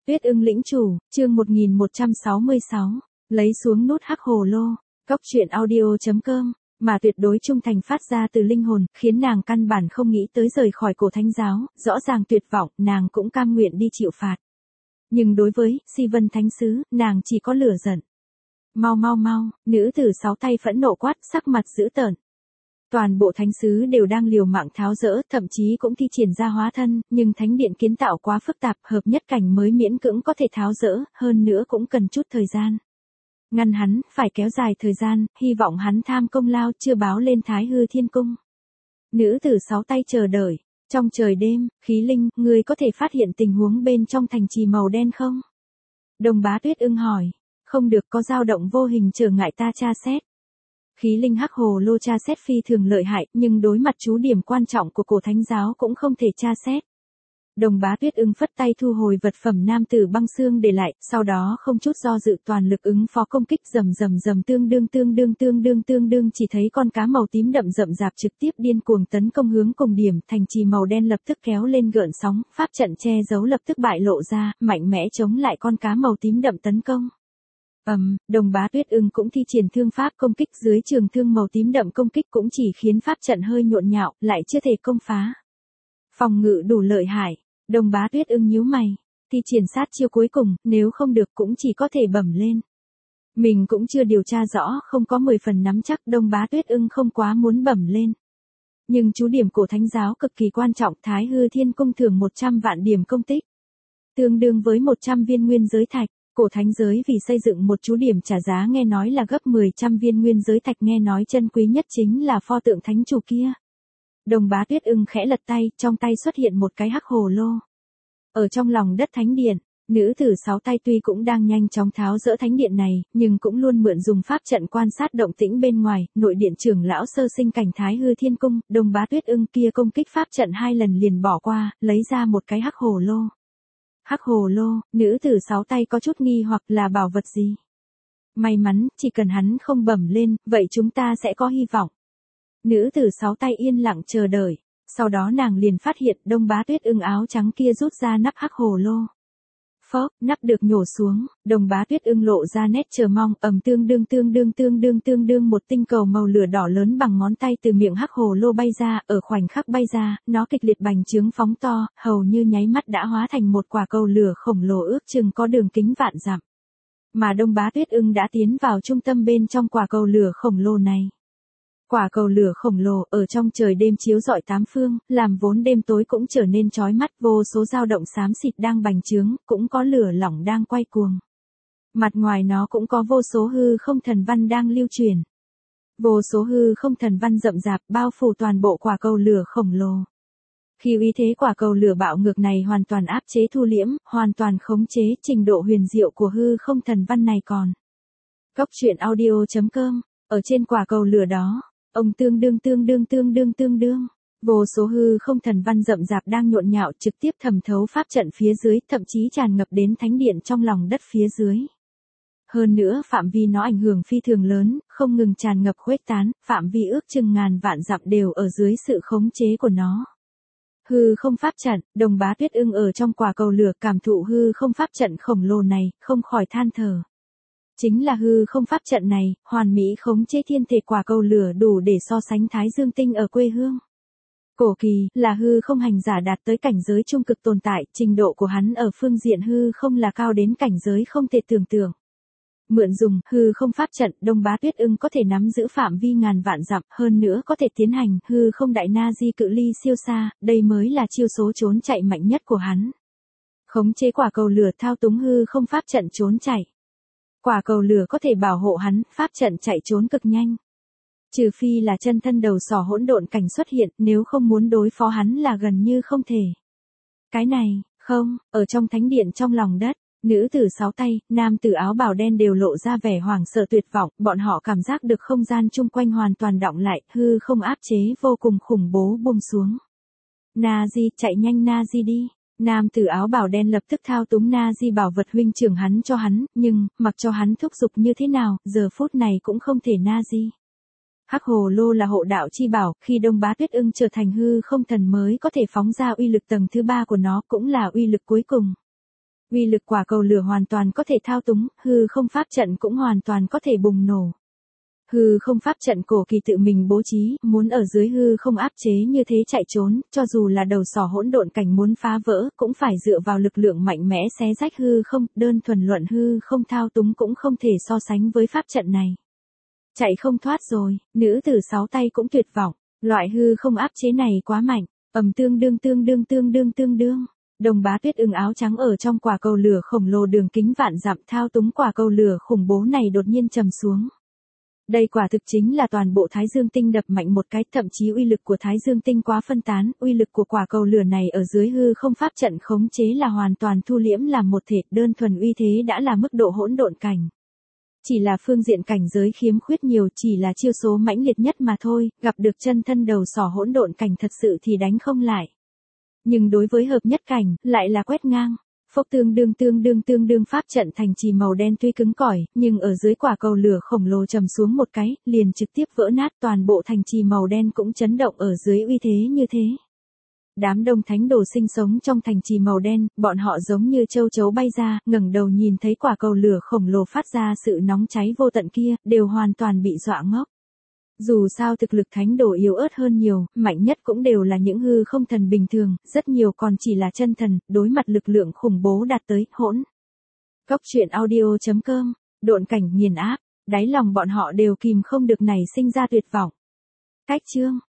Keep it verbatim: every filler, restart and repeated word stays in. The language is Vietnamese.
Tuyết ưng lĩnh chủ, chương một nghìn một trăm sáu mươi sáu, lấy xuống nút hắc hồ lô, cốc truyện audio chấm com, mà tuyệt đối trung thành phát ra từ linh hồn, khiến nàng căn bản không nghĩ tới rời khỏi cổ thánh giáo, rõ ràng tuyệt vọng, nàng cũng cam nguyện đi chịu phạt. Nhưng đối với Si Vân Thánh Sứ, nàng chỉ có lửa giận. Mau mau mau, nữ tử sáu tay phẫn nộ quát, sắc mặt dữ tợn. Toàn bộ thánh sứ đều đang liều mạng tháo dỡ, thậm chí cũng thi triển ra hóa thân, nhưng thánh điện kiến tạo quá phức tạp, hợp nhất cảnh mới miễn cưỡng có thể tháo dỡ, hơn nữa cũng cần chút thời gian. Ngăn hắn, phải kéo dài thời gian, hy vọng hắn tham công lao chưa báo lên Thái Hư Thiên Cung. Nữ tử sáu tay chờ đợi. Trong trời đêm, khí linh, ngươi có thể phát hiện tình huống bên trong thành trì màu đen không? Đồng Bá Tuyết ưng hỏi. Không được, có dao động vô hình trở ngại ta tra xét. Khí linh hắc hồ lô tra xét phi thường lợi hại, nhưng đối mặt chú điểm quan trọng của cổ thánh giáo cũng không thể tra xét. Đồng Bá Tuyết ưng phất tay thu hồi vật phẩm nam tử băng xương để lại, sau đó không chút do dự toàn lực ứng phó công kích, rầm rầm rầm, tương đương tương đương tương đương tương đương, chỉ thấy con cá màu tím đậm rậm rạp trực tiếp điên cuồng tấn công hướng cùng điểm, thành trì màu đen lập tức kéo lên gợn sóng, pháp trận che giấu lập tức bại lộ ra, mạnh mẽ chống lại con cá màu tím đậm tấn công. Ầm, um, Đồng Bá Tuyết ưng cũng thi triển thương pháp công kích, dưới trường thương màu tím đậm công kích cũng chỉ khiến pháp trận hơi nhộn nhạo, lại chưa thể công phá. Phòng ngự đủ lợi hại. Đồng Bá Tuyết ưng nhíu mày, thi triển sát chiêu cuối cùng, nếu không được cũng chỉ có thể bẩm lên. Mình cũng chưa điều tra rõ, không có mười phần nắm chắc, Đồng Bá Tuyết ưng không quá muốn bẩm lên. Nhưng chú điểm cổ thánh giáo cực kỳ quan trọng, Thái Hư Thiên Cung thưởng một trăm vạn điểm công tích, tương đương với một trăm viên nguyên giới thạch. Cổ thánh giới vì xây dựng một chú điểm trả giá nghe nói là gấp mười trăm viên nguyên giới thạch, nghe nói chân quý nhất chính là pho tượng thánh chủ kia. Đồng Bá Tuyết ưng khẽ lật tay, trong tay xuất hiện một cái hắc hồ lô. Ở trong lòng đất thánh điện, nữ tử sáu tay tuy cũng đang nhanh chóng tháo dỡ thánh điện này, nhưng cũng luôn mượn dùng pháp trận quan sát động tĩnh bên ngoài, nội điện trưởng lão sơ sinh cảnh Thái Hư Thiên Cung, Đồng Bá Tuyết ưng kia công kích pháp trận hai lần liền bỏ qua, lấy ra một cái hắc hồ lô. Hắc hồ lô, nữ tử sáu tay có chút nghi hoặc là bảo vật gì? May mắn, chỉ cần hắn không bẩm lên, vậy chúng ta sẽ có hy vọng. Nữ tử sáu tay yên lặng chờ đợi, sau đó nàng liền phát hiện Đồng Bá Tuyết ưng áo trắng kia rút ra nắp hắc hồ lô. Phốc, nắp được nhổ xuống, Đồng Bá Tuyết ưng lộ ra nét chờ mong, ầm, tương đương tương đương tương đương tương đương, một tinh cầu màu lửa đỏ lớn bằng ngón tay từ miệng hắc hồ lô bay ra, ở khoảnh khắc bay ra, nó kịch liệt bành trướng phóng to, hầu như nháy mắt đã hóa thành một quả cầu lửa khổng lồ ước chừng có đường kính vạn dặm. Mà Đồng Bá Tuyết ưng đã tiến vào trung tâm bên trong quả cầu lửa khổng lồ này. Quả cầu lửa khổng lồ ở trong trời đêm chiếu rọi tám phương, làm vốn đêm tối cũng trở nên chói mắt, vô số dao động xám xịt đang bành trướng, cũng có lửa lỏng đang quay cuồng. Mặt ngoài nó cũng có vô số hư không thần văn đang lưu truyền. Vô số hư không thần văn rậm rạp bao phủ toàn bộ quả cầu lửa khổng lồ. Khi uy thế quả cầu lửa bạo ngược này hoàn toàn áp chế thu liễm, hoàn toàn khống chế, trình độ huyền diệu của hư không thần văn này còn. Cốc truyện audio chấm com, ở trên quả cầu lửa đó. Ông tương đương tương đương tương đương tương đương, vô số hư không thần văn rậm rạp đang nhộn nhạo trực tiếp thẩm thấu pháp trận phía dưới, thậm chí tràn ngập đến thánh điện trong lòng đất phía dưới. Hơn nữa phạm vi nó ảnh hưởng phi thường lớn, không ngừng tràn ngập khuếch tán, phạm vi ước chừng ngàn vạn dặm đều ở dưới sự khống chế của nó. Hư không pháp trận, Đồng Bá Tuyết ưng ở trong quả cầu lửa cảm thụ hư không pháp trận khổng lồ này, không khỏi than thở. Chính là hư không pháp trận này, hoàn mỹ khống chế thiên thể quả cầu lửa đủ để so sánh Thái Dương Tinh ở quê hương. Cổ kỳ, là hư không hành giả đạt tới cảnh giới trung cực tồn tại, trình độ của hắn ở phương diện hư không là cao đến cảnh giới không thể tưởng tượng. Mượn dùng, hư không pháp trận, Đồng Bá Tuyết ưng có thể nắm giữ phạm vi ngàn vạn dặm, hơn nữa có thể tiến hành, hư không đại na di cự ly siêu xa, đây mới là chiêu số trốn chạy mạnh nhất của hắn. Khống chế quả cầu lửa thao túng hư không pháp trận trốn chạy. Quả cầu lửa có thể bảo hộ hắn, pháp trận chạy trốn cực nhanh. Trừ phi là chân thân đầu sỏ hỗn độn cảnh xuất hiện, nếu không muốn đối phó hắn là gần như không thể. Cái này, không, ở trong thánh điện trong lòng đất, nữ tử sáu tay, nam tử áo bào đen đều lộ ra vẻ hoảng sợ tuyệt vọng, bọn họ cảm giác được không gian chung quanh hoàn toàn đọng lại, hư không áp chế vô cùng khủng bố buông xuống. Nazi, chạy nhanh Nazi đi. Nam tử áo bào đen lập tức thao túng Nazi bảo vật huynh trưởng hắn cho hắn, nhưng, mặc cho hắn thúc giục như thế nào, giờ phút này cũng không thể Nazi. Hắc hồ lô là hộ đạo chi bảo, khi Đồng Bá Tuyết ưng trở thành hư không thần mới có thể phóng ra uy lực tầng thứ ba của nó, cũng là uy lực cuối cùng. Uy lực quả cầu lửa hoàn toàn có thể thao túng, hư không pháp trận cũng hoàn toàn có thể bùng nổ. Hư không pháp trận cổ kỳ tự mình bố trí, muốn ở dưới hư không áp chế như thế chạy trốn, cho dù là đầu sỏ hỗn độn cảnh muốn phá vỡ, cũng phải dựa vào lực lượng mạnh mẽ xé rách hư không, đơn thuần luận hư không thao túng cũng không thể so sánh với pháp trận này. Chạy không thoát rồi, nữ tử sáu tay cũng tuyệt vọng, loại hư không áp chế này quá mạnh, ầm tương đương tương đương tương đương tương đương. Đồng Bá Tuyết ưng áo trắng ở trong quả cầu lửa khổng lồ đường kính vạn dặm thao túng quả cầu lửa khủng bố này đột nhiên trầm xuống. Đây quả thực chính là toàn bộ Thái Dương Tinh đập mạnh một cái, thậm chí uy lực của Thái Dương Tinh quá phân tán, uy lực của quả cầu lửa này ở dưới hư không pháp trận khống chế là hoàn toàn thu liễm làm một thể, đơn thuần uy thế đã là mức độ hỗn độn cảnh. Chỉ là phương diện cảnh giới khiếm khuyết nhiều, chỉ là chiêu số mãnh liệt nhất mà thôi, gặp được chân thân đầu sỏ hỗn độn cảnh thật sự thì đánh không lại. Nhưng đối với hợp nhất cảnh, lại là quét ngang. Phốc tương đương tương đương tương đương pháp trận thành trì màu đen tuy cứng cỏi, nhưng ở dưới quả cầu lửa khổng lồ trầm xuống một cái, liền trực tiếp vỡ nát, toàn bộ thành trì màu đen cũng chấn động ở dưới uy thế như thế. Đám đông thánh đồ sinh sống trong thành trì màu đen, bọn họ giống như châu chấu bay ra, ngẩng đầu nhìn thấy quả cầu lửa khổng lồ phát ra sự nóng cháy vô tận kia, đều hoàn toàn bị dọa ngốc. Dù sao thực lực thánh đồ yếu ớt hơn nhiều, mạnh nhất cũng đều là những hư không thần bình thường, rất nhiều còn chỉ là chân thần, đối mặt lực lượng khủng bố đạt tới hỗn. Cốc truyện audio chấm com, độn cảnh nghiền áp, đáy lòng bọn họ đều kìm không được nảy sinh ra tuyệt vọng. Cách chương